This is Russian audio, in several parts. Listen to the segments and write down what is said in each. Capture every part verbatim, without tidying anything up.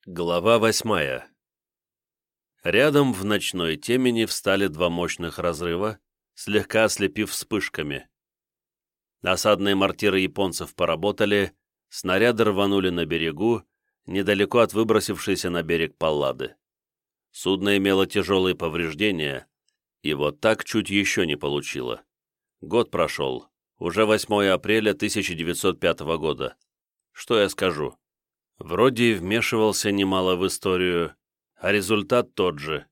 Глава восьмая. Рядом в ночной темени встали два мощных разрыва, слегка ослепив вспышками. Осадные мортиры японцев поработали, снаряды рванули на берегу, недалеко от выбросившейся на берег Паллады. Судно имело тяжелые повреждения, и вот так чуть еще не получило. Год прошел, уже восьмое апреля тысяча девятьсот пятого года. Что я скажу? Вроде и вмешивался немало в историю, а результат тот же.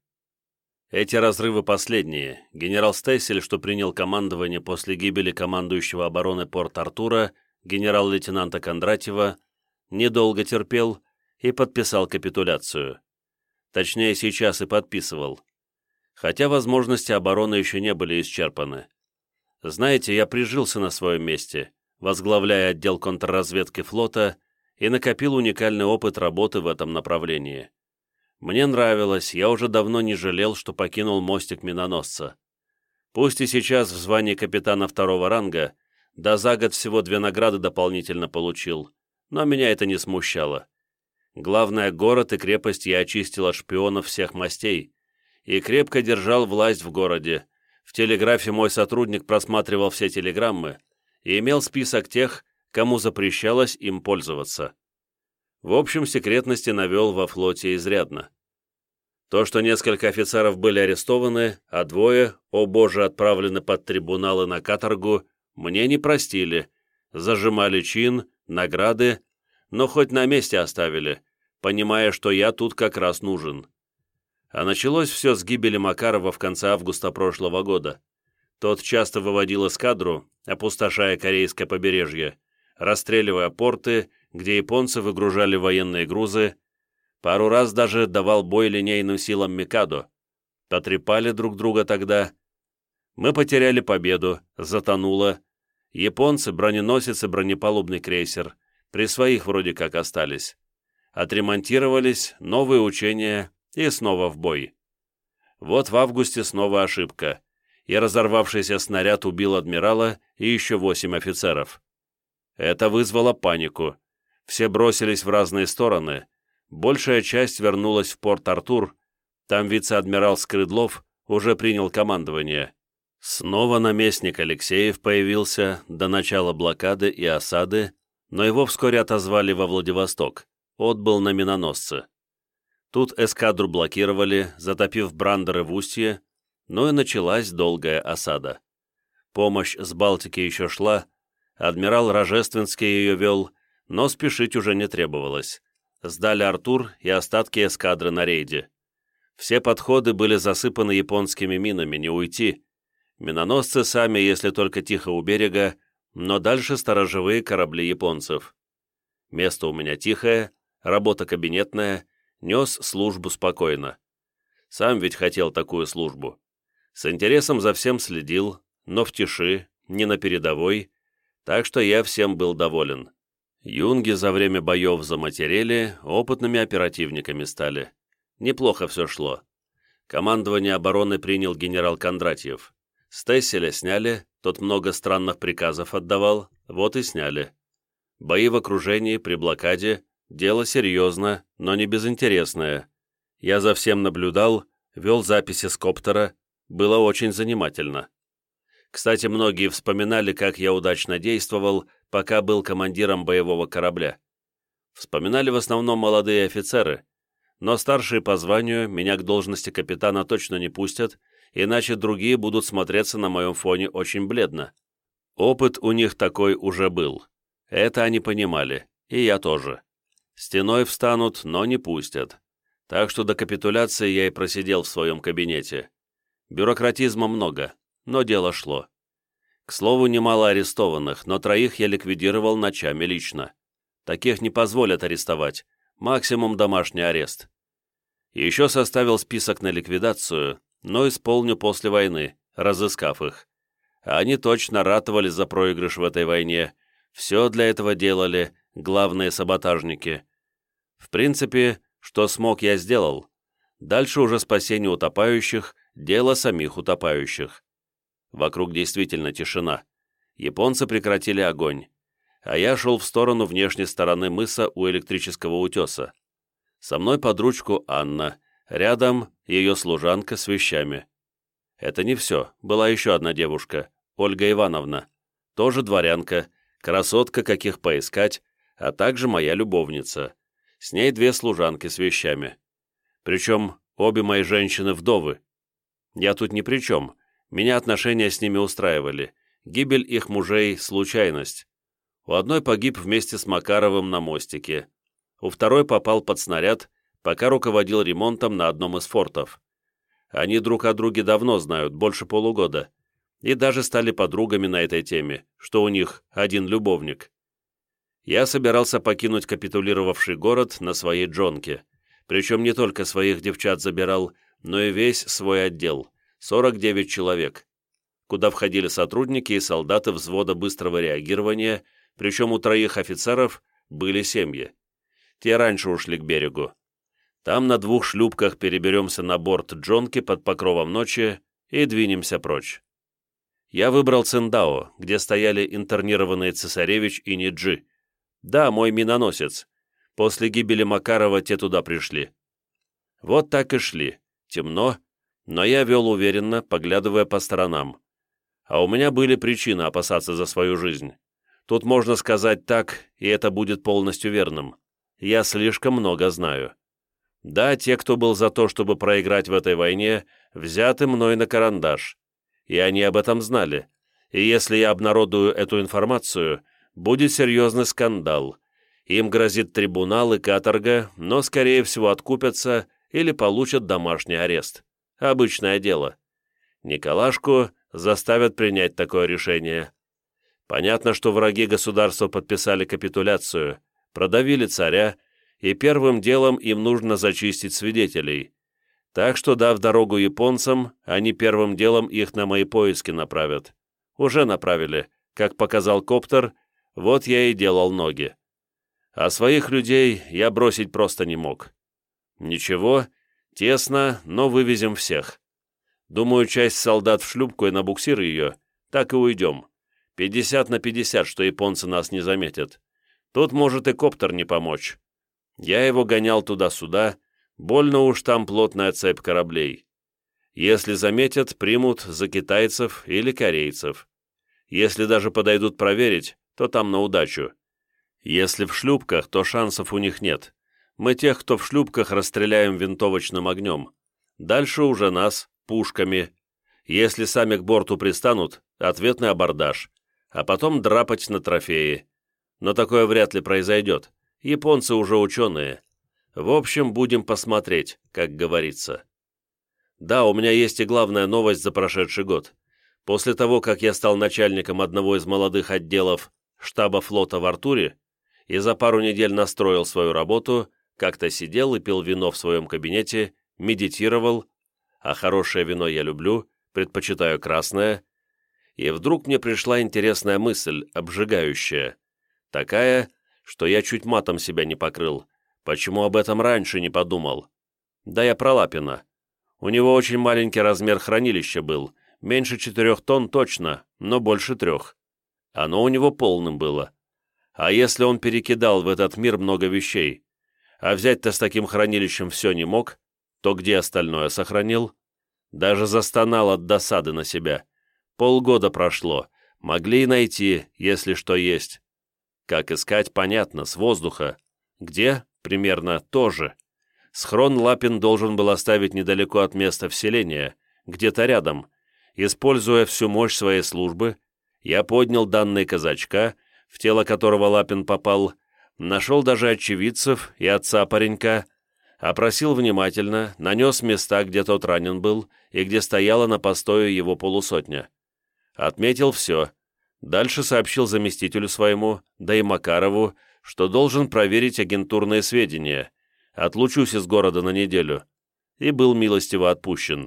Эти разрывы последние. Генерал Стессель, что принял командование после гибели командующего обороны Порт-Артура, генерал-лейтенанта Кондратьева, недолго терпел и подписал капитуляцию. Точнее, сейчас и подписывал. Хотя возможности обороны еще не были исчерпаны. Знаете, я прижился на своем месте, возглавляя отдел контрразведки флота, и накопил уникальный опыт работы в этом направлении. Мне нравилось, я уже давно не жалел, что покинул мостик миноносца. Пусть и сейчас в звании капитана второго ранга, да за год всего две награды дополнительно получил, но меня это не смущало. Главное, город и крепость я очистил от шпионов всех мастей и крепко держал власть в городе. В телеграфе мой сотрудник просматривал все телеграммы и имел список тех, кому запрещалось им пользоваться. В общем, секретности навел во флоте изрядно. То, что несколько офицеров были арестованы, а двое, о боже, отправлены под трибуналы на каторгу, мне не простили, зажимали чин, награды, но хоть на месте оставили, понимая, что я тут как раз нужен. А началось все с гибели Макарова в конце августа прошлого года. Тот часто выводил эскадру, опустошая корейское побережье, расстреливая порты, где японцы выгружали военные грузы, пару раз даже давал бой линейным силам Микадо. Потрепали друг друга тогда. Мы потеряли победу, затонуло. Японцы, броненосец и бронепалубный крейсер, при своих вроде как остались. Отремонтировались, новые учения и снова в бой. Вот в августе снова ошибка, и разорвавшийся снаряд убил адмирала и еще восемь офицеров. Это вызвало панику. Все бросились в разные стороны. Большая часть вернулась в Порт-Артур. Там вице-адмирал Скрыдлов уже принял командование. Снова наместник Алексеев появился до начала блокады и осады, но его вскоре отозвали во Владивосток. Отбыл на миноносце. Тут эскадру блокировали, затопив брандеры в устье, но и началась долгая осада. Помощь с Балтики еще шла, адмирал Рожественский ее вел, но спешить уже не требовалось. Сдали Артур и остатки эскадры на рейде. Все подходы были засыпаны японскими минами, не уйти. Миноносцы сами, если только тихо у берега, но дальше сторожевые корабли японцев. Место у меня тихое, работа кабинетная, нес службу спокойно. Сам ведь хотел такую службу. С интересом за всем следил, но в тиши, не на передовой, так что я всем был доволен. Юнги за время боев заматерели, опытными оперативниками стали. Неплохо все шло. Командование обороны принял генерал Кондратьев. Стесселя сняли, тот много странных приказов отдавал, вот и сняли. Бои в окружении, при блокаде, дело серьезно, но не безинтересное. Я за всем наблюдал, вел записи с коптера, было очень занимательно. Кстати, многие вспоминали, как я удачно действовал, пока был командиром боевого корабля. Вспоминали в основном молодые офицеры, но старшие по званию меня к должности капитана точно не пустят, иначе другие будут смотреться на моем фоне очень бледно. Опыт у них такой уже был. Это они понимали, и я тоже. Стеной встанут, но не пустят. Так что до капитуляции я и просидел в своем кабинете. Бюрократизма много, но дело шло. К слову, немало арестованных, но троих я ликвидировал ночами лично. Таких не позволят арестовать, максимум домашний арест. Еще составил список на ликвидацию, но исполню после войны, разыскав их. Они точно ратовали за проигрыш в этой войне, все для этого делали, главные саботажники. В принципе, что смог, я сделал. Дальше уже спасение утопающих, дело самих утопающих. Вокруг действительно тишина. Японцы прекратили огонь, а я шел в сторону внешней стороны мыса у электрического утеса. Со мной под ручку Анна, рядом ее служанка с вещами. Это не все, была еще одна девушка, Ольга Ивановна, тоже дворянка, красотка, каких поискать, а также моя любовница. С ней две служанки с вещами. Причем обе мои женщины-вдовы. Я тут ни при чем, меня отношения с ними устраивали, гибель их мужей – случайность. У одной погиб вместе с Макаровым на мостике, у второй попал под снаряд, пока руководил ремонтом на одном из фортов. Они друг о друге давно знают, больше полугода, и даже стали подругами на этой теме, что у них один любовник. Я собирался покинуть капитулировавший город на своей джонке, причем не только своих девчат забирал, но и весь свой отдел, сорок девять человек, куда входили сотрудники и солдаты взвода быстрого реагирования, причем у троих офицеров были семьи. Те раньше ушли к берегу. Там на двух шлюпках переберемся на борт джонки под покровом ночи и двинемся прочь. Я выбрал Циндао, где стояли интернированные цесаревич и Ниджи. Да, мой миноносец. После гибели Макарова те туда пришли. Вот так и шли. Темно, но я вел уверенно, поглядывая по сторонам. А у меня были причины опасаться за свою жизнь. Тут можно сказать так, и это будет полностью верным. Я слишком много знаю. Да, те, кто был за то, чтобы проиграть в этой войне, взяты мной на карандаш. И они об этом знали. И если я обнародую эту информацию, будет серьезный скандал. Им грозит трибунал и каторга, но, скорее всего, откупятся или получат домашний арест. Обычное дело. Николашку заставят принять такое решение. Понятно, что враги государства подписали капитуляцию, продавили царя, и первым делом им нужно зачистить свидетелей. Так что, дав дорогу японцам, они первым делом их на мои поиски направят. Уже направили, как показал коптер, вот я и делал ноги. А своих людей я бросить просто не мог. Ничего, тесно, но вывезем всех. Думаю, часть солдат в шлюпку и на буксир ее, так и уйдем. пятьдесят на пятьдесят, что японцы нас не заметят. Тут может и коптер не помочь. Я его гонял туда-сюда, больно уж там плотная цепь кораблей. Если заметят, примут за китайцев или корейцев. Если даже подойдут проверить, то там на удачу. Если в шлюпках, то шансов у них нет. Мы тех, кто в шлюпках, расстреляем винтовочным огнем. Дальше уже нас, пушками. Если сами к борту пристанут, ответный абордаж. А потом драпать на трофеи. Но такое вряд ли произойдет. Японцы уже ученые. В общем, будем посмотреть, как говорится. Да, у меня есть и главная новость за прошедший год. После того, как я стал начальником одного из молодых отделов штаба флота в Артуре и за пару недель настроил свою работу, как-то сидел и пил вино в своем кабинете, медитировал, а хорошее вино я люблю, предпочитаю красное, и вдруг мне пришла интересная мысль, обжигающая. Такая, что я чуть матом себя не покрыл. Почему об этом раньше не подумал? Да я про Лапина. У него очень маленький размер хранилища был, меньше четырех тонн точно, но больше трех. Оно у него полным было. А если он перекидал в этот мир много вещей, а взять-то с таким хранилищем все не мог, то где остальное сохранил? Даже застонал от досады на себя. Полгода прошло, могли и найти, если что есть. Как искать, понятно, с воздуха. Где? Примерно тоже. Схрон Лапин должен был оставить недалеко от места вселения, где-то рядом. Используя всю мощь своей службы, я поднял данные казачка, в тело которого Лапин попал, нашел даже очевидцев и отца паренька, опросил внимательно, нанес места, где тот ранен был и где стояла на постое его полусотня. Отметил все. Дальше сообщил заместителю своему, да и Макарову, что должен проверить агентурные сведения, отлучусь из города на неделю, и был милостиво отпущен.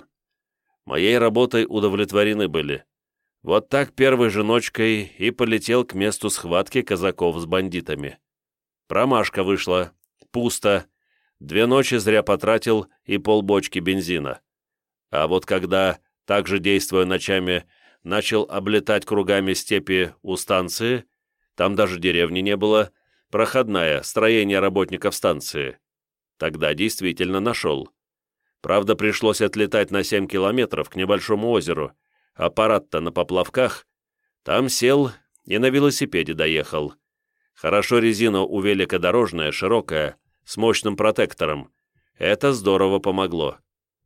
Моей работой удовлетворены были. Вот так первой же ночкой и полетел к месту схватки казаков с бандитами. Промашка вышла, пусто, две ночи зря потратил и полбочки бензина. А вот когда, также действуя ночами, начал облетать кругами степи у станции, там даже деревни не было, проходная, строение работников станции. Тогда действительно нашел. Правда, пришлось отлетать на семь километров к небольшому озеру. Аппарат-то на поплавках. Там сел и на велосипеде доехал. Хорошо резина у велика дорожная, широкая, с мощным протектором. Это здорово помогло.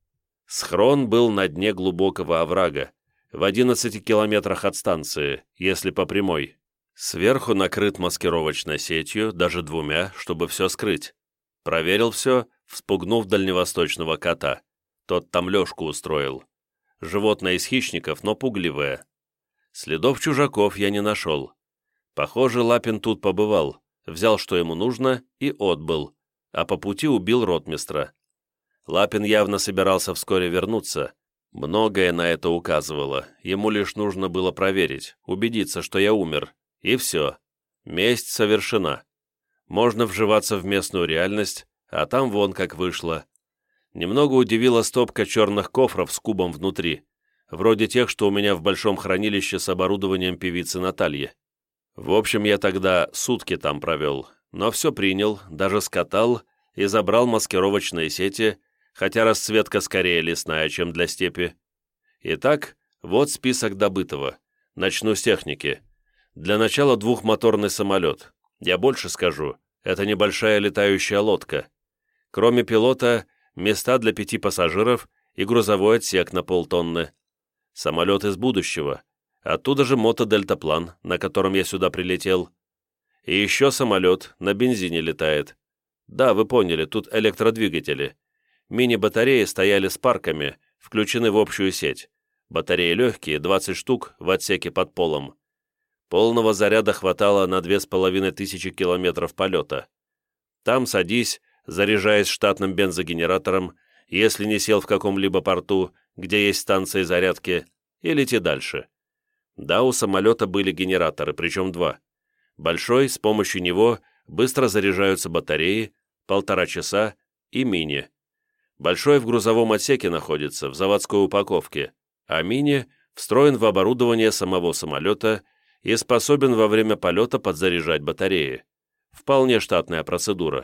Схрон был на дне глубокого оврага, в одиннадцати километрах от станции, если по прямой. Сверху накрыт маскировочной сетью, даже двумя, чтобы все скрыть. Проверил все, вспугнув дальневосточного кота. Тот там лёжку устроил. Животное из хищников, но пугливое. Следов чужаков я не нашел. Похоже, Лапин тут побывал, взял, что ему нужно, и отбыл, а по пути убил ротмистра. Лапин явно собирался вскоре вернуться. Многое на это указывало. Ему лишь нужно было проверить, убедиться, что я умер. И все. Месть совершена. Можно вживаться в местную реальность, а там вон как вышло. Немного удивила стопка черных кофров с кубом внутри, вроде тех, что у меня в большом хранилище с оборудованием певицы Натальи. В общем, я тогда сутки там провел, но все принял, даже скатал и забрал маскировочные сети, хотя расцветка скорее лесная, чем для степи. Итак, вот список добытого. Начну с техники. Для начала двухмоторный самолет. Я больше скажу, это небольшая летающая лодка. Кроме пилота, места для пяти пассажиров и грузовой отсек на полтонны. Самолет из будущего. Оттуда же мотодельтаплан, на котором я сюда прилетел. И еще самолет на бензине летает. Да, вы поняли, тут электродвигатели. Мини-батареи стояли с парками, включены в общую сеть. Батареи легкие, двадцать штук в отсеке под полом. Полного заряда хватало на две с половиной тысячи километров полета. Там садись, заряжаясь штатным бензогенератором, если не сел в каком-либо порту, где есть станции зарядки, и лети дальше. Да, у самолета были генераторы, причем два. Большой, с помощью него быстро заряжаются батареи, полтора часа, и мини. Большой в грузовом отсеке находится, в заводской упаковке, а мини встроен в оборудование самого самолета и способен во время полета подзаряжать батареи. Вполне штатная процедура.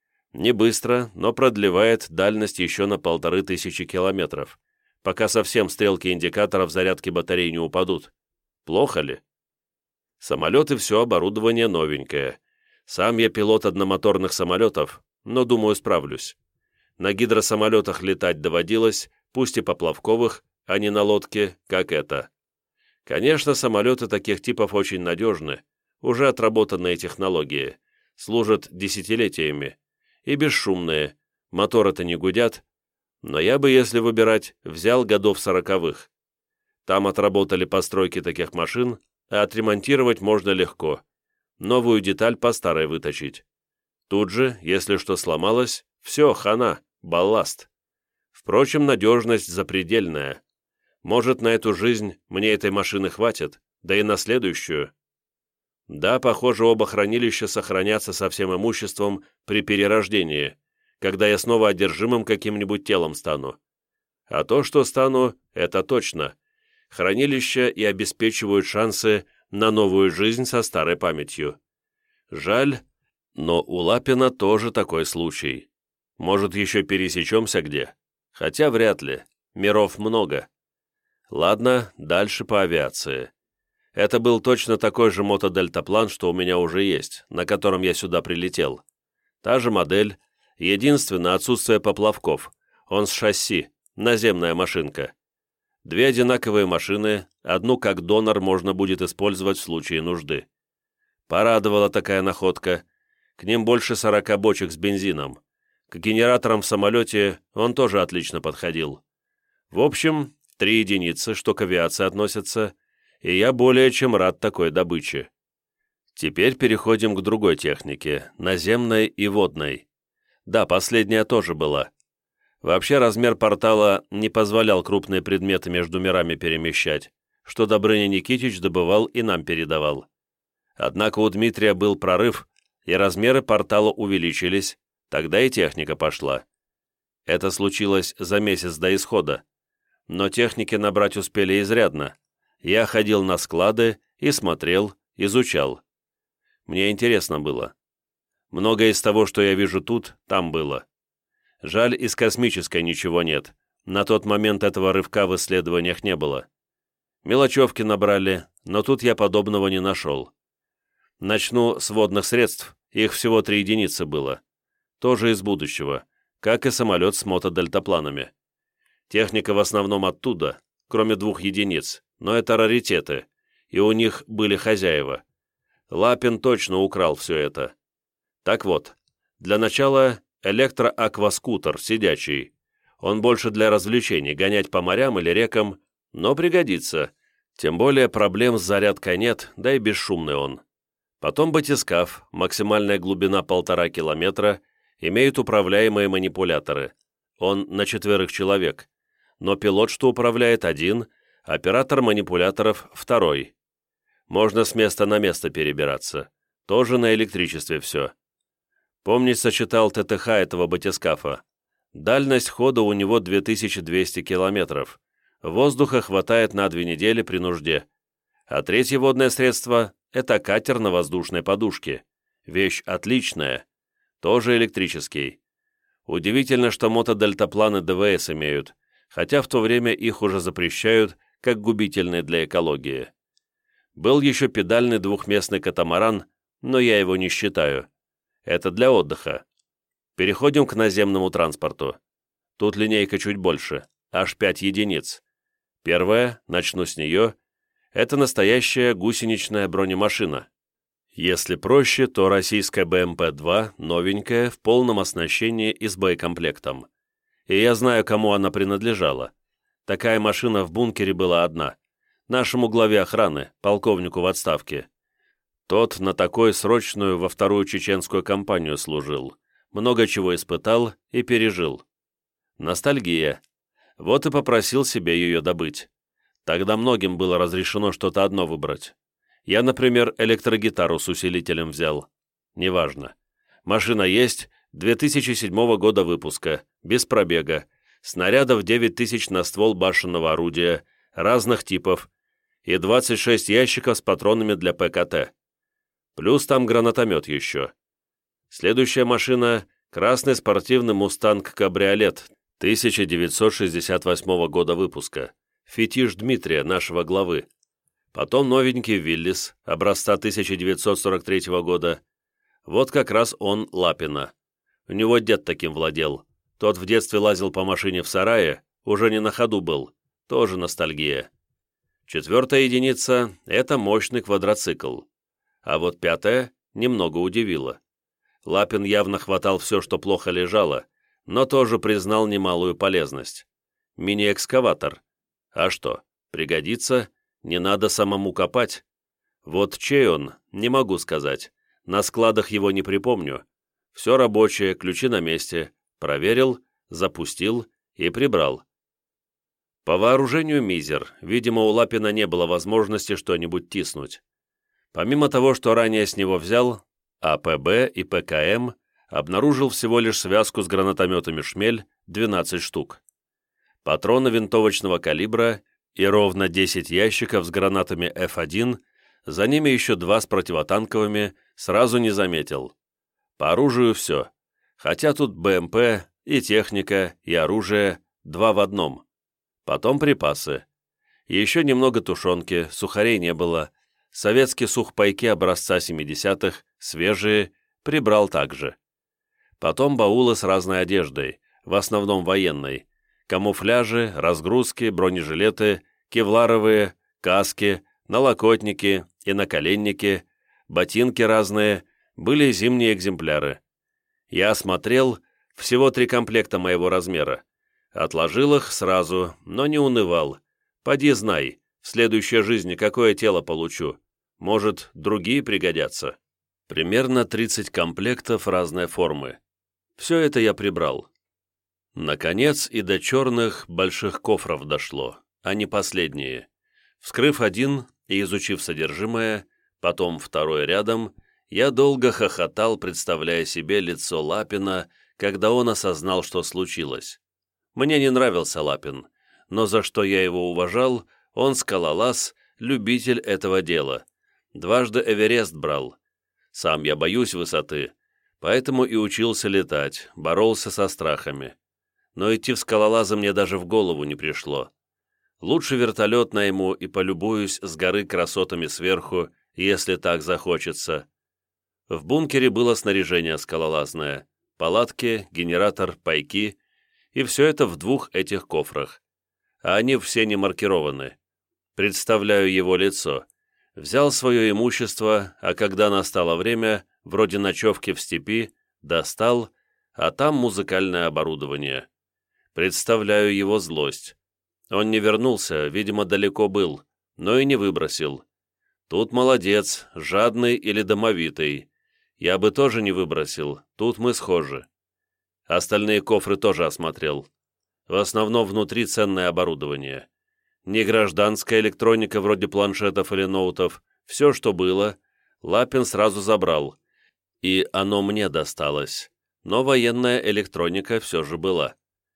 Не быстро, но продлевает дальность еще на полторы тысячи километров, пока совсем стрелки индикаторов зарядки батарей не упадут. Плохо ли? Самолет и все оборудование новенькое. Сам я пилот одномоторных самолетов, но, думаю, справлюсь. На гидросамолетах летать доводилось, пусть и поплавковых, а не на лодке, как это. Конечно, самолеты таких типов очень надежны, уже отработанные технологии, служат десятилетиями, и бесшумные, моторы-то не гудят, но я бы, если выбирать, взял годов сороковых. Там отработали постройки таких машин, а отремонтировать можно легко, новую деталь по старой выточить. Тут же, если что сломалось, все, хана, балласт. Впрочем, надежность запредельная. Может, на эту жизнь мне этой машины хватит, да и на следующую. Да, похоже, оба хранилища сохранятся со всем имуществом при перерождении, когда я снова одержимым каким-нибудь телом стану. А то, что стану, это точно. Хранилища и обеспечивают шансы на новую жизнь со старой памятью. Жаль, но у Лапина тоже такой случай. Может, еще пересечемся где? Хотя вряд ли. Миров много. Ладно, дальше по авиации. Это был точно такой же мотодельтаплан, что у меня уже есть, на котором я сюда прилетел. Та же модель, единственное отсутствие поплавков. Он с шасси, наземная машинка. Две одинаковые машины, одну как донор можно будет использовать в случае нужды. Порадовала такая находка. К ним больше сорока бочек с бензином. К генераторам в самолете он тоже отлично подходил. В общем, три единицы, что к авиации относятся, и я более чем рад такой добыче. Теперь переходим к другой технике, наземной и водной. Да, последняя тоже была. Вообще размер портала не позволял крупные предметы между мирами перемещать, что Добрыня Никитич добывал и нам передавал. Однако у Дмитрия был прорыв, и размеры портала увеличились, тогда и техника пошла. Это случилось за месяц до исхода. Но техники набрать успели изрядно. Я ходил на склады и смотрел, изучал. Мне интересно было. Многое из того, что я вижу тут, там было. Жаль, из космической ничего нет. На тот момент этого рывка в исследованиях не было. Мелочевки набрали, но тут я подобного не нашел. Начну с водных средств, их всего три единицы было. Тоже из будущего, как и самолет с мотодельтапланами. Техника в основном оттуда, кроме двух единиц, но это раритеты, и у них были хозяева. Лапин точно украл все это. Так вот, для начала электроакваскутер сидячий. Он больше для развлечений, гонять по морям или рекам, но пригодится. Тем более проблем с зарядкой нет, да и бесшумный он. Потом батискаф, максимальная глубина полтора километра, имеет управляемые манипуляторы. Он на четверых человек. Но пилот, что управляет, один, оператор манипуляторов второй. Можно с места на место перебираться. Тоже на электричестве все. Помнится, читал ТТХ этого батискафа. Дальность хода у него две тысячи двести километров. Воздуха хватает на две недели при нужде. А третье водное средство – это катер на воздушной подушке. Вещь отличная. Тоже электрический. Удивительно, что мотодельтапланы ДВС имеют, хотя в то время их уже запрещают, как губительные для экологии. Был еще педальный двухместный катамаран, но я его не считаю. Это для отдыха. Переходим к наземному транспорту. Тут линейка чуть больше, аж пять единиц. Первая, начну с нее, это настоящая гусеничная бронемашина. Если проще, то российская бэ эм пэ два, новенькая, в полном оснащении и с боекомплектом. И я знаю, кому она принадлежала. Такая машина в бункере была одна. Нашему главе охраны, полковнику в отставке. Тот на такой срочную во вторую чеченскую кампанию служил. Много чего испытал и пережил. Ностальгия. Вот и попросил себе ее добыть. Тогда многим было разрешено что-то одно выбрать. Я, например, электрогитару с усилителем взял. Неважно. Машина есть, две тысячи седьмого года выпуска, без пробега, снарядов девять тысяч на ствол башенного орудия, разных типов, и двадцать шесть ящиков с патронами для пэ ка тэ. Плюс там гранатомет еще. Следующая машина – красный спортивный «Мустанг-кабриолет» тысяча девятьсот шестьдесят восьмого года выпуска. Фетиш Дмитрия, нашего главы. Потом новенький «Виллис» образца тысяча девятьсот сорок третьего года. Вот как раз он Лапина. У него дед таким владел. Тот в детстве лазил по машине в сарае, уже не на ходу был. Тоже ностальгия. Четвертая единица – это мощный квадроцикл. А вот пятая немного удивила. Лапин явно хватал все, что плохо лежало, но тоже признал немалую полезность. Мини-экскаватор. А что, пригодится? Не надо самому копать. Вот чей он, не могу сказать. На складах его не припомню. Все рабочее, ключи на месте. Проверил, запустил и прибрал. По вооружению мизер. Видимо, у Лапина не было возможности что-нибудь тиснуть. Помимо того, что ранее с него взял, а пэ бэ и пэ ка эм, обнаружил всего лишь связку с гранатометами «Шмель» двенадцать штук. Патроны винтовочного калибра и ровно десять ящиков с гранатами эф один, за ними еще два с противотанковыми, сразу не заметил. По оружию все. Хотя тут бэ эм пэ, и техника, и оружие, два в одном. Потом припасы. Еще немного тушенки, сухарей не было. Советские сухпайки образца семидесятых, свежие, прибрал также. Потом баулы с разной одеждой, в основном военной. Камуфляжи, разгрузки, бронежилеты, кевларовые, каски, налокотники и наколенники, ботинки разные, были зимние экземпляры. Я осмотрел, всего три комплекта моего размера. Отложил их сразу, но не унывал. Поди знай, в следующей жизни какое тело получу. Может, другие пригодятся. Примерно тридцать комплектов разной формы. Все это я прибрал. Наконец и до черных больших кофров дошло, а не последние. Вскрыв один и изучив содержимое, потом второй рядом, я долго хохотал, представляя себе лицо Лапина, когда он осознал, что случилось. Мне не нравился Лапин, но за что я его уважал, он скалолаз, любитель этого дела. Дважды Эверест брал. Сам я боюсь высоты. Поэтому и учился летать, боролся со страхами. Но идти в скалолазы мне даже в голову не пришло. Лучше вертолет найму и полюбуюсь с горы красотами сверху, если так захочется. В бункере было снаряжение скалолазное, палатки, генератор, пайки, и все это в двух этих кофрах. А они все не маркированы. Представляю его лицо. Взял свое имущество, а когда настало время, вроде ночевки в степи, достал, а там музыкальное оборудование. Представляю его злость. Он не вернулся, видимо, далеко был, но и не выбросил. Тут молодец, жадный или домовитый. Я бы тоже не выбросил, тут мы схожи. Остальные кофры тоже осмотрел. В основном внутри ценное оборудование. Не гражданская электроника вроде планшетов или ноутов, все, что было, Лапин сразу забрал. И оно мне досталось. Но военная электроника все же была.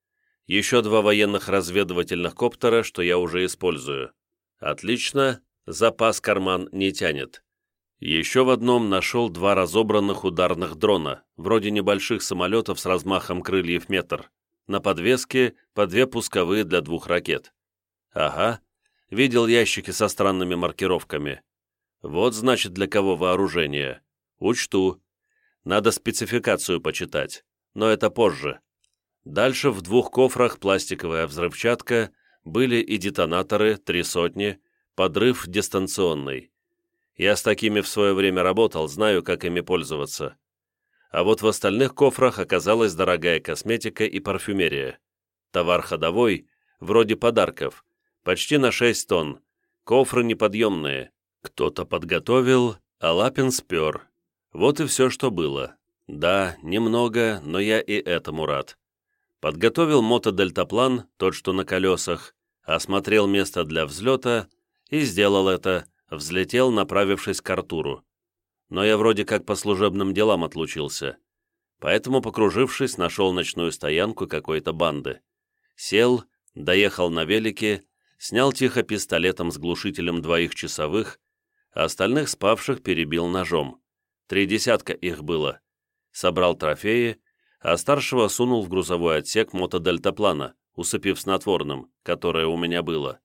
Еще два военных разведывательных коптера, что я уже использую. Отлично, запас карман не тянет. Еще в одном нашел два разобранных ударных дрона, вроде небольших самолетов с размахом крыльев метр. На подвеске по две пусковые для двух ракет. Ага, видел ящики со странными маркировками. Вот значит для кого вооружение. Учту. Надо спецификацию почитать, но это позже. Дальше в двух кофрах пластиковая взрывчатка, были и детонаторы, три сотни, подрыв дистанционный. Я с такими в свое время работал, знаю, как ими пользоваться. А вот в остальных кофрах оказалась дорогая косметика и парфюмерия. Товар ходовой, вроде подарков, почти на шесть тонн, кофры неподъемные. Кто-то подготовил, а Лапин спер. Вот и все, что было. Да, немного, но я и этому рад. Подготовил мотодельтаплан, тот, что на колесах, осмотрел место для взлета и сделал это, взлетел, направившись к Артуру. Но я вроде как по служебным делам отлучился. Поэтому, покружившись, нашел ночную стоянку какой-то банды. Сел, доехал на велике, снял тихо пистолетом с глушителем двоих часовых, а остальных спавших перебил ножом. Три десятка их было. Собрал трофеи, а старшего сунул в грузовой отсек мотодельтаплана, усыпив снотворным, которое у меня было.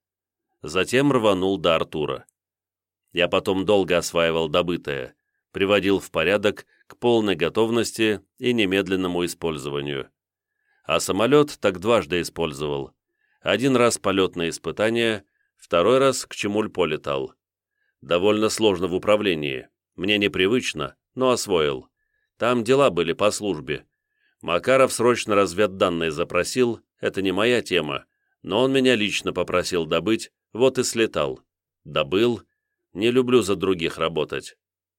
Затем рванул до Артура. Я потом долго осваивал добытое, приводил в порядок к полной готовности и немедленному использованию. А самолет так дважды использовал. Один раз полетное испытание, второй раз к Чемульпо летал. Довольно сложно в управлении, мне непривычно, но освоил. Там дела были по службе. Макаров срочно разведданные запросил, это не моя тема, но он меня лично попросил добыть, вот и слетал. Добыл, не люблю за других работать.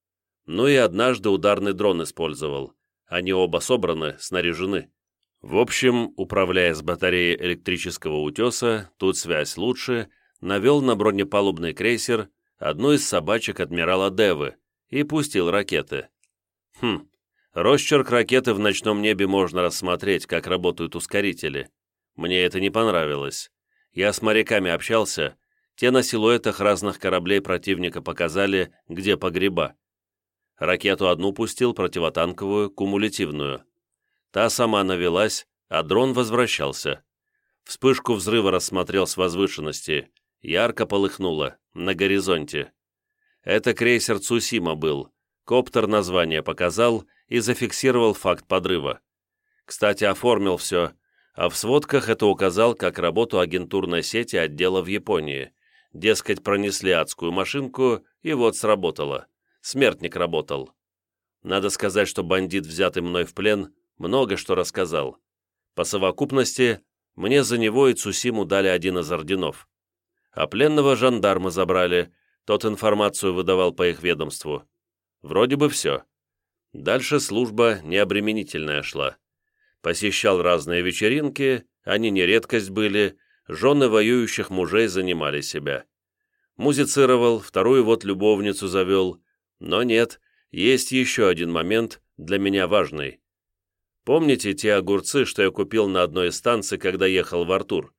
Ну и однажды ударный дрон использовал. Они оба собраны, снаряжены. В общем, управляя с батареей электрического утеса, тут связь лучше, навел на бронепалубный крейсер одну из собачек адмирала Девы и пустил ракеты. Хм, росчерк ракеты в ночном небе можно рассмотреть, как работают ускорители. Мне это не понравилось. Я с моряками общался, те на силуэтах разных кораблей противника показали, где погреба. Ракету одну пустил, противотанковую, кумулятивную. Та сама навелась, а дрон возвращался. Вспышку взрыва рассмотрел с возвышенности. Ярко полыхнуло, на горизонте. Это крейсер Цусима был. Коптер название показал и зафиксировал факт подрыва. Кстати, оформил все, а в сводках это указал как работу агентурной сети отдела в Японии. Дескать, пронесли адскую машинку, и вот сработало. Смертник работал. Надо сказать, что бандит, взятый мной в плен, много что рассказал. По совокупности, мне за него и Цусиму дали один из орденов. А пленного жандарма забрали, тот информацию выдавал по их ведомству. Вроде бы все. Дальше служба необременительная шла. Посещал разные вечеринки, они не редкость были, жены воюющих мужей занимали себя. Музицировал, вторую вот любовницу завел, но нет, есть еще один момент, для меня важный. Помните те огурцы, что я купил на одной из станций, когда ехал в Артур?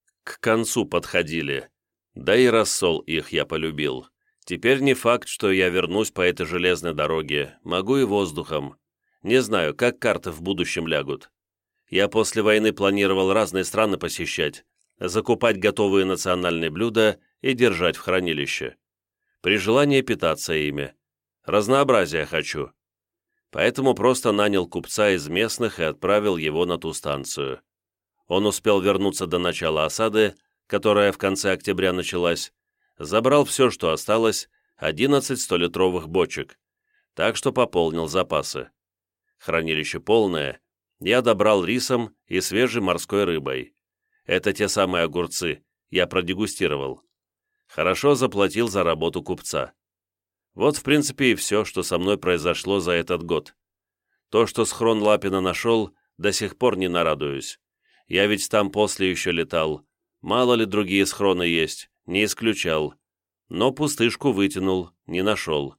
К концу подходили. Да и рассол их я полюбил. Теперь не факт, что я вернусь по этой железной дороге, могу и воздухом. Не знаю, как карты в будущем лягут. Я после войны планировал разные страны посещать, закупать готовые национальные блюда и держать в хранилище. При желании питаться ими. Разнообразия хочу. Поэтому просто нанял купца из местных и отправил его на ту станцию. Он успел вернуться до начала осады, которая в конце октября началась, забрал все, что осталось, одиннадцать столитровых бочек, так что пополнил запасы. Хранилище полное, я добрал рисом и свежей морской рыбой. Это те самые огурцы, я продегустировал. Хорошо заплатил за работу купца. Вот, в принципе, и все, что со мной произошло за этот год. То, что схрон Лапина нашел, до сих пор не нарадуюсь. Я ведь там после еще летал. Мало ли другие схроны есть, не исключал. Но пустышку вытянул, не нашел.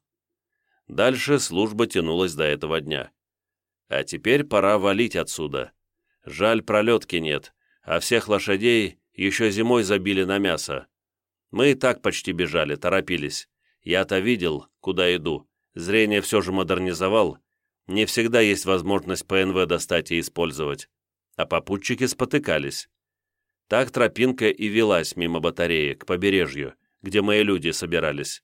Дальше служба тянулась до этого дня. А теперь пора валить отсюда. Жаль, пролетки нет, а всех лошадей еще зимой забили на мясо. Мы и так почти бежали, торопились. Я-то видел, куда иду. Зрение все же модернизовал. Не всегда есть возможность ПНВ достать и использовать. А попутчики спотыкались. Так тропинка и велась мимо батареи, к побережью, где мои люди собирались.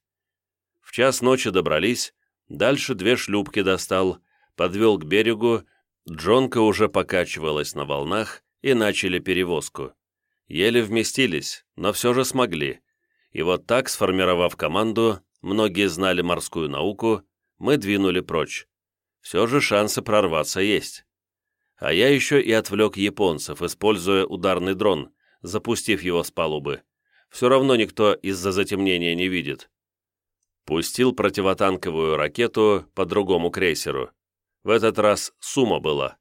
В час ночи добрались, дальше две шлюпки достал, подвел к берегу, джонка уже покачивалась на волнах, и начали перевозку. Еле вместились, но все же смогли. И вот так, сформировав команду, многие знали морскую науку, мы двинули прочь. Все же шансы прорваться есть. А я еще и отвлек японцев, используя ударный дрон, запустив его с палубы. Все равно никто из-за затемнения не видит. Пустил противотанковую ракету по другому крейсеру. В этот раз Сума была.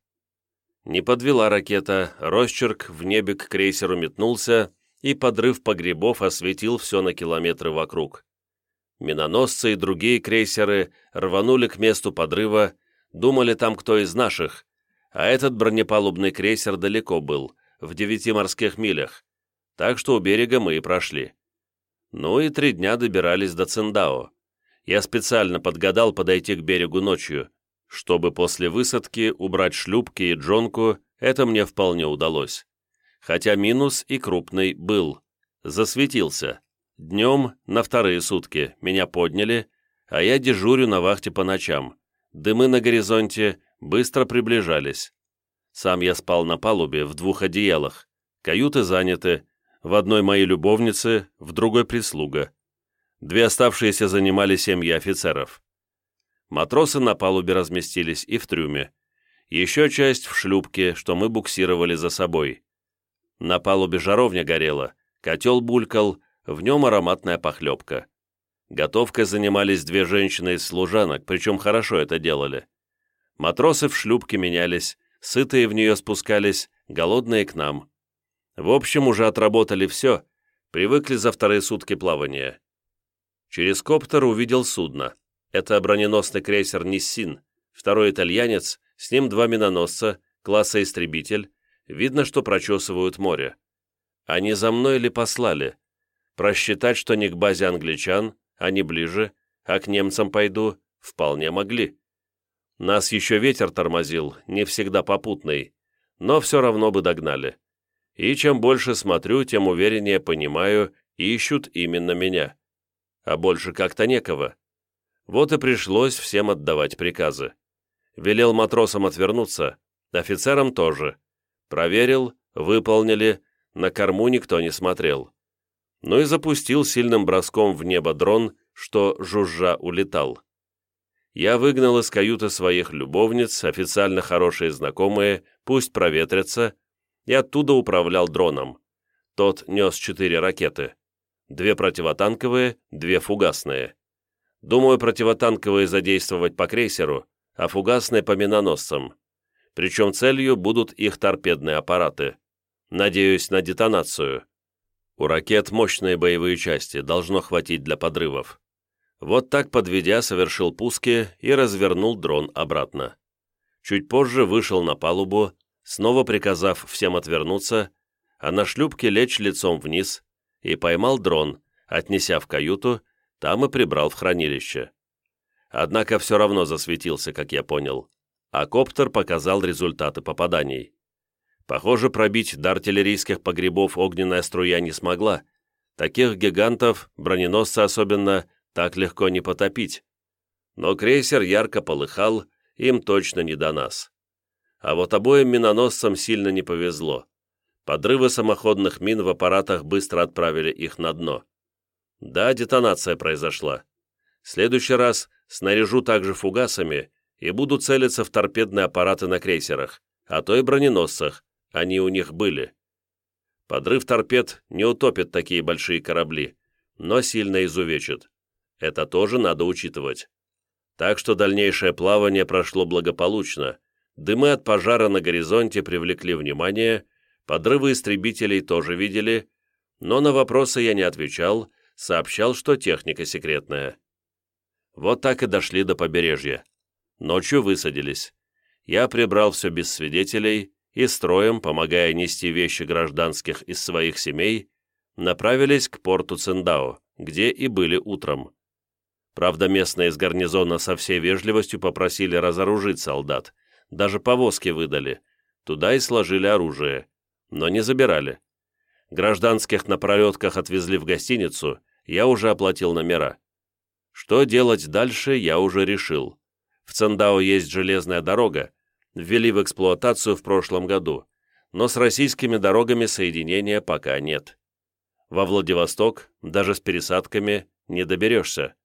Не подвела ракета, росчерк в небе к крейсеру метнулся, и подрыв погребов осветил все на километры вокруг. Миноносцы и другие крейсеры рванули к месту подрыва, думали там кто из наших, а этот бронепалубный крейсер далеко был, в девяти морских милях, так что у берега мы и прошли. Ну и три дня добирались до Циндао. Я специально подгадал подойти к берегу ночью, чтобы после высадки убрать шлюпки и джонку, это мне вполне удалось. Хотя минус и крупный был. Засветился. Днем, на вторые сутки, меня подняли, а я дежурю на вахте по ночам. Дымы на горизонте быстро приближались. Сам я спал на палубе в двух одеялах. Каюты заняты. В одной мои любовницы, в другой прислуга. Две оставшиеся занимали семьи офицеров. Матросы на палубе разместились и в трюме. Еще часть в шлюпке, что мы буксировали за собой. На палубе жаровня горела, котел булькал, в нем ароматная похлебка. Готовкой занимались две женщины из служанок, причем хорошо это делали. Матросы в шлюпке менялись, сытые в нее спускались, голодные к нам. В общем, уже отработали все, привыкли за вторые сутки плавания. Через коптер увидел судно. Это броненосный крейсер «Ниссин», второй итальянец, с ним два миноносца, класса «Истребитель». Видно, что прочесывают море. Они за мной ли послали? Просчитать, что не к базе англичан, а не ближе, а к немцам пойду, вполне могли. Нас еще ветер тормозил, не всегда попутный, но все равно бы догнали. И чем больше смотрю, тем увереннее понимаю, ищут именно меня. А больше как-то некого. Вот и пришлось всем отдавать приказы. Велел матросам отвернуться, офицерам тоже. Проверил, выполнили, на корму никто не смотрел. Ну и запустил сильным броском в небо дрон, что жужжа улетал. Я выгнал из каюты своих любовниц, официально хорошие знакомые, пусть проветрятся, и оттуда управлял дроном. Тот нес четыре ракеты. Две противотанковые, две фугасные. Думаю, противотанковые задействовать по крейсеру, а фугасные по миноносцам. Причем целью будут их торпедные аппараты. Надеюсь на детонацию. У ракет мощные боевые части, должно хватить для подрывов. Вот так, подведя, совершил пуски и развернул дрон обратно. Чуть позже вышел на палубу, снова приказав всем отвернуться, а на шлюпке лечь лицом вниз, и поймал дрон, отнеся в каюту, там и прибрал в хранилище. Однако все равно засветился, как я понял. а коптер показал результаты попаданий. Похоже, пробить до артиллерийских погребов огненная струя не смогла. Таких гигантов, броненосца особенно, так легко не потопить. Но крейсер ярко полыхал, им точно не до нас. А вот обоим миноносцам сильно не повезло. Подрывы самоходных мин в аппаратах быстро отправили их на дно. Да, детонация произошла. В следующий раз снаряжу также фугасами и буду целиться в торпедные аппараты на крейсерах, а то и броненосцах, они у них были. Подрыв торпед не утопит такие большие корабли, но сильно изувечит. Это тоже надо учитывать. Так что дальнейшее плавание прошло благополучно. Дымы от пожара на горизонте привлекли внимание, подрывы истребителей тоже видели, но на вопросы я не отвечал, сообщал, что техника секретная. Вот так и дошли до побережья. Ночью высадились. Я прибрал все без свидетелей и строем, помогая нести вещи гражданских из своих семей, направились к порту Циндао, где и были утром. Правда, местные из гарнизона со всей вежливостью попросили разоружить солдат, даже повозки выдали, туда и сложили оружие, но не забирали. Гражданских на пролетках отвезли в гостиницу, я уже оплатил номера. Что делать дальше, я уже решил. В Циндао есть железная дорога, ввели в эксплуатацию в прошлом году, но с российскими дорогами соединения пока нет. Во Владивосток, даже с пересадками, не доберешься.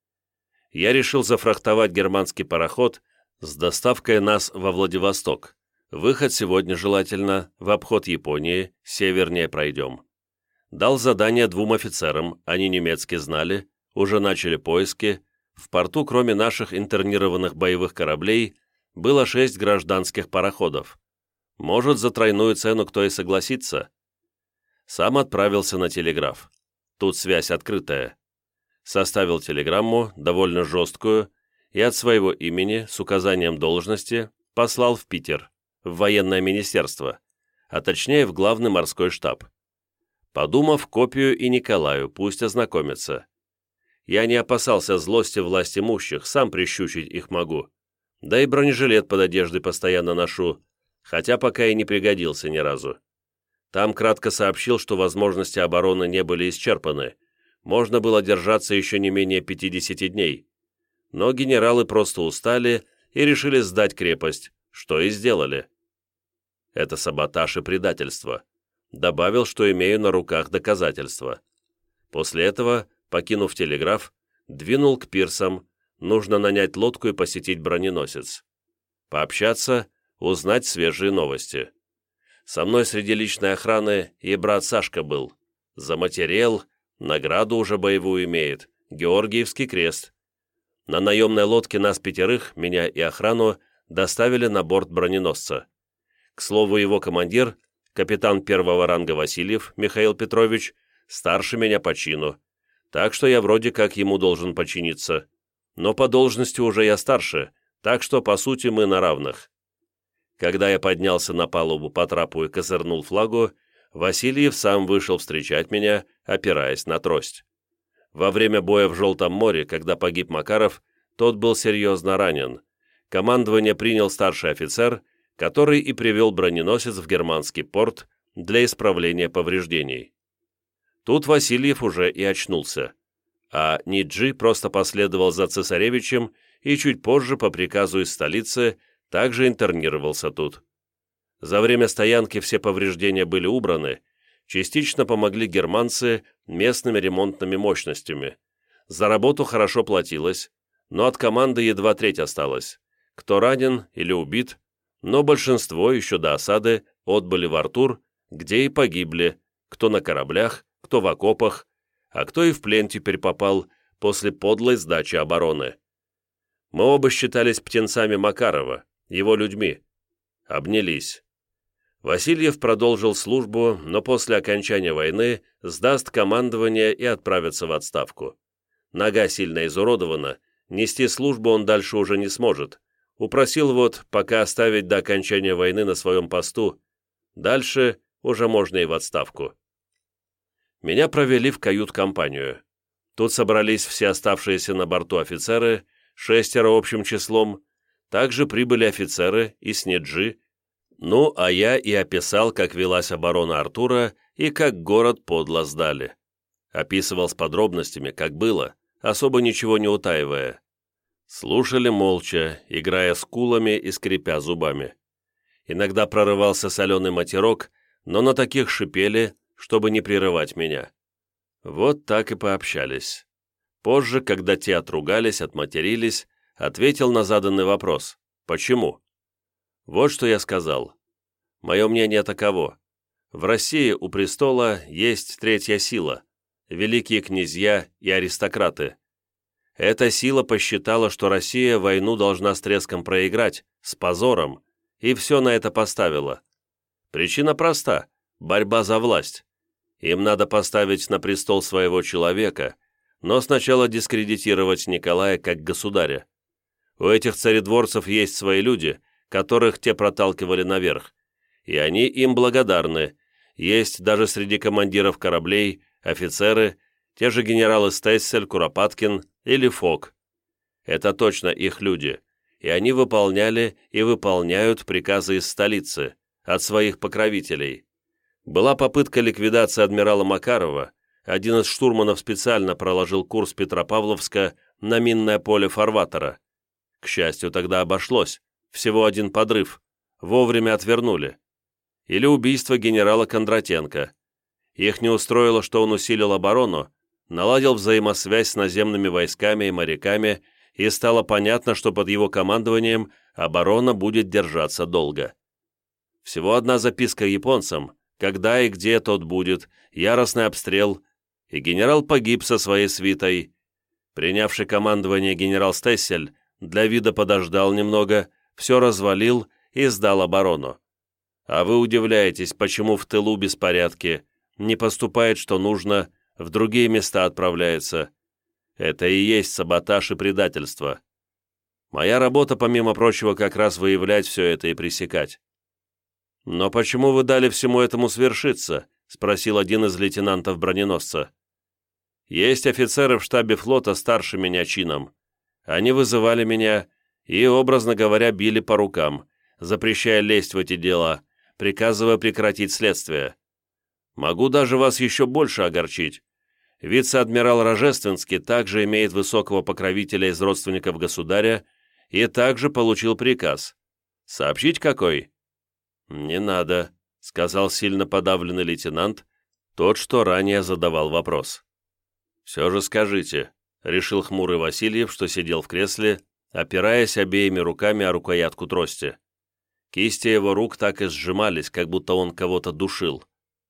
Я решил зафрахтовать германский пароход с доставкой нас во Владивосток. Выход сегодня желательно, в обход Японии, севернее пройдем. Дал задание двум офицерам, они немецкий знали, уже начали поиски. В порту, кроме наших интернированных боевых кораблей, было шесть гражданских пароходов. Может, за тройную цену кто и согласится. Сам отправился на телеграф. Тут связь открытая. Составил телеграмму, довольно жесткую, и от своего имени, с указанием должности, послал в Питер, в военное министерство, а точнее в главный морской штаб. Подумав, копию и Николаю, пусть ознакомится. Я не опасался злости власть имущих, сам прищучить их могу. Да и бронежилет под одеждой постоянно ношу, хотя пока и не пригодился ни разу. Там кратко сообщил, что возможности обороны не были исчерпаны, можно было держаться еще не менее пятидесяти дней. Но генералы просто устали и решили сдать крепость, что и сделали. Это саботаж и предательство. Добавил, что имею на руках доказательства. После этого, покинув телеграф, двинул к пирсам, нужно нанять лодку и посетить броненосец. Пообщаться, узнать свежие новости. Со мной среди личной охраны и брат Сашка был. Заматерел, награду уже боевую имеет, Георгиевский крест. На наемной лодке нас пятерых, меня и охрану, доставили на борт броненосца. К слову, его командир, капитан первого ранга Васильев Михаил Петрович, старше меня по чину, так что я вроде как ему должен подчиниться. Но по должности уже я старше, так что, по сути, мы на равных. Когда я поднялся на палубу по трапу и козырнул флагу, Васильев сам вышел встречать меня, опираясь на трость. Во время боя в Желтом море, когда погиб Макаров, тот был серьезно ранен. Командование принял старший офицер, который и привел броненосец в германский порт для исправления повреждений. Тут Васильев уже и очнулся, а Ниджи просто последовал за цесаревичем и чуть позже по приказу из столицы также интернировался тут. За время стоянки все повреждения были убраны, частично помогли германцы местными ремонтными мощностями. За работу хорошо платилось, но от команды едва треть осталась. Кто ранен или убит, но большинство еще до осады отбыли в Артур, где и погибли, кто на кораблях, кто в окопах, а кто и в плен теперь попал после подлой сдачи обороны. Мы оба считались птенцами Макарова, его людьми. Обнялись. Васильев продолжил службу, но после окончания войны сдаст командование и отправится в отставку. Нога сильно изуродована, нести службу он дальше уже не сможет. Упросил вот пока оставить до окончания войны на своем посту. Дальше уже можно и в отставку. Меня провели в кают-компанию. Тут собрались все оставшиеся на борту офицеры, шестеро общим числом, Также прибыли офицеры и снеджи, ну, а я и описал, как велась оборона Артура и как город подло сдали. Описывал с подробностями, как было, особо ничего не утаивая. Слушали молча, играя скулами и скрипя зубами. Иногда прорывался соленый матерок, но на таких шипели, чтобы не прерывать меня. Вот так и пообщались. Позже, когда те отругались, отматерились, ответил на заданный вопрос «Почему?». Вот что я сказал. Мое мнение таково. В России у престола есть третья сила – великие князья и аристократы. Эта сила посчитала, что Россия войну должна с треском проиграть, с позором, и все на это поставила. Причина проста – борьба за власть. Им надо поставить на престол своего человека, но сначала дискредитировать Николая как государя. У этих царедворцев есть свои люди, которых те проталкивали наверх, и они им благодарны. Есть даже среди командиров кораблей, офицеры, те же генералы Стессель, Куропаткин или Фок. Это точно их люди, и они выполняли и выполняют приказы из столицы, от своих покровителей. Была попытка ликвидации адмирала Макарова, один из штурманов специально проложил курс Петропавловска на минное поле фарватера. К счастью, тогда обошлось, всего один подрыв, вовремя отвернули. Или убийство генерала Кондратенко. Их не устроило, что он усилил оборону, наладил взаимосвязь с наземными войсками и моряками, и стало понятно, что под его командованием оборона будет держаться долго. Всего одна записка японцам, когда и где тот будет, яростный обстрел, и генерал погиб со своей свитой. Принявший командование генерал Стессель для вида подождал немного, все развалил и сдал оборону. А вы удивляетесь, почему в тылу беспорядки, не поступает, что нужно, в другие места отправляется. Это и есть саботаж и предательство. Моя работа, помимо прочего, как раз выявлять все это и пресекать. «Но почему вы дали всему этому свершиться?» — спросил один из лейтенантов броненосца. «Есть офицеры в штабе флота старше меня чином. Они вызывали меня и, образно говоря, били по рукам, запрещая лезть в эти дела, приказывая прекратить следствие. Могу даже вас еще больше огорчить. Вице-адмирал Рожественский также имеет высокого покровителя из родственников государя и также получил приказ. Сообщить какой?» «Не надо», — сказал сильно подавленный лейтенант, тот, что ранее задавал вопрос. «Все же скажите», — решил хмурый Васильев, что сидел в кресле, опираясь обеими руками о рукоятку трости. Кисти его рук так и сжимались, как будто он кого-то душил.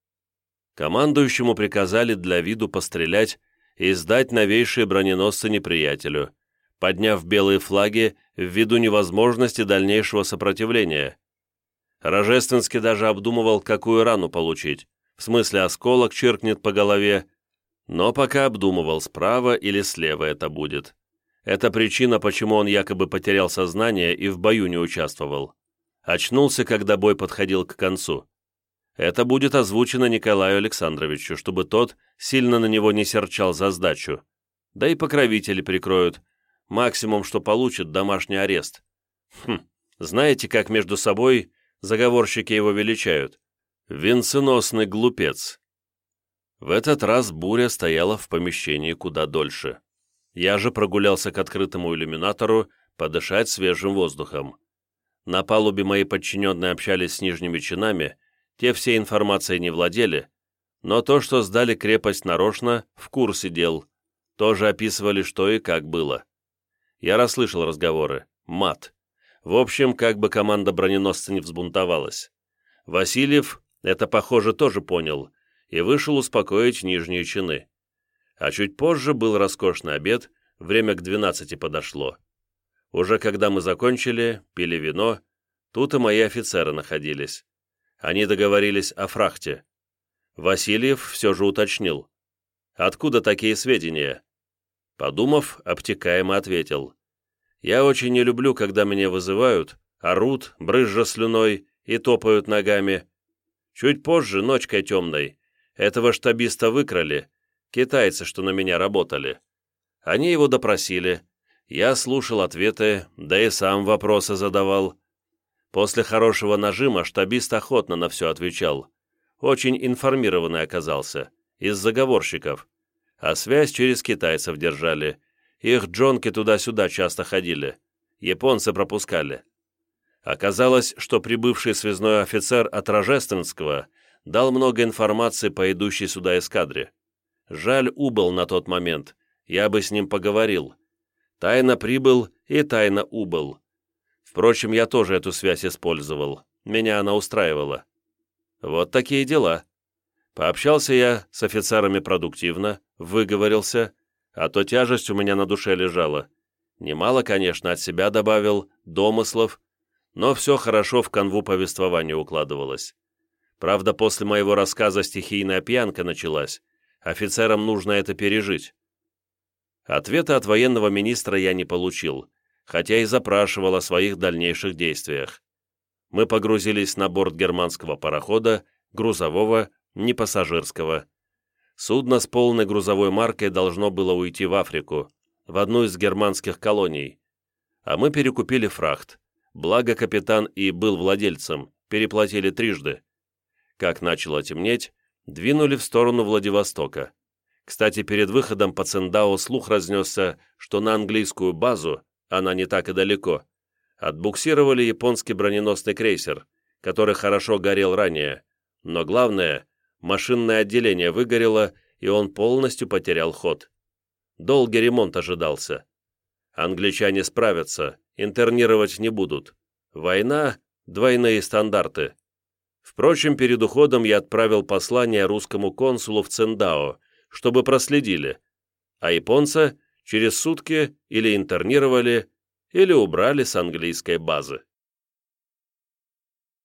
Командующему приказали для виду пострелять и сдать новейшие броненосцы неприятелю, подняв белые флаги ввиду невозможности дальнейшего сопротивления. Рожественский даже обдумывал, какую рану получить, в смысле осколок чиркнет по голове, но пока обдумывал, справа или слева это будет. Это причина, почему он якобы потерял сознание и в бою не участвовал. Очнулся, когда бой подходил к концу. Это будет озвучено Николаю Александровичу, чтобы тот сильно на него не серчал за сдачу. Да и покровители прикроют. Максимум, что получит, домашний арест. Хм, знаете, как между собой заговорщики его величают? Венценосный глупец. В этот раз буря стояла в помещении куда дольше. Я же прогулялся к открытому иллюминатору подышать свежим воздухом. На палубе мои подчиненные общались с нижними чинами, те всей информацией не владели, но то, что сдали крепость нарочно, в курсе дел, тоже описывали, что и как было. Я расслышал разговоры. Мат. В общем, как бы команда броненосца не взбунтовалась. Васильев это, похоже, тоже понял и вышел успокоить нижние чины. А чуть позже был роскошный обед, время к двенадцати подошло. Уже когда мы закончили, пили вино, тут и мои офицеры находились. Они договорились о фрахте. Васильев все же уточнил. «Откуда такие сведения?» Подумав, обтекаемо ответил. «Я очень не люблю, когда меня вызывают, орут, брызжа слюной и топают ногами. Чуть позже, ночкой темной, этого штабиста выкрали, китайцы, что на меня работали. Они его допросили. Я слушал ответы, да и сам вопросы задавал. После хорошего нажима штабист охотно на все отвечал. Очень информированный оказался, из заговорщиков. А связь через китайцев держали. Их джонки туда-сюда часто ходили. Японцы пропускали. Оказалось, что прибывший связной офицер от Рожественского дал много информации по идущей сюда эскадре. Жаль, убыл на тот момент, я бы с ним поговорил. Тайно прибыл и тайно убыл. Впрочем, я тоже эту связь использовал, меня она устраивала. Вот такие дела. Пообщался я с офицерами продуктивно, выговорился, а то тяжесть у меня на душе лежала. Немало, конечно, от себя добавил, домыслов, но все хорошо в канву повествования укладывалось. Правда, после моего рассказа стихийная пьянка началась. Офицерам нужно это пережить. Ответа от военного министра я не получил, хотя и запрашивал о своих дальнейших действиях. Мы погрузились на борт германского парохода, грузового, не пассажирского. Судно с полной грузовой маркой должно было уйти в Африку, в одну из германских колоний. А мы перекупили фрахт. Благо капитан и был владельцем, переплатили трижды. Как начало темнеть, двинули в сторону Владивостока. Кстати, перед выходом по Циндао слух разнесся, что на английскую базу, она не так и далеко, отбуксировали японский броненосный крейсер, который хорошо горел ранее, но главное, машинное отделение выгорело, и он полностью потерял ход. Долгий ремонт ожидался. Англичане справятся, интернировать не будут. Война – двойные стандарты. Впрочем, перед уходом я отправил послание русскому консулу в Циндао, чтобы проследили, а японца через сутки или интернировали, или убрали с английской базы.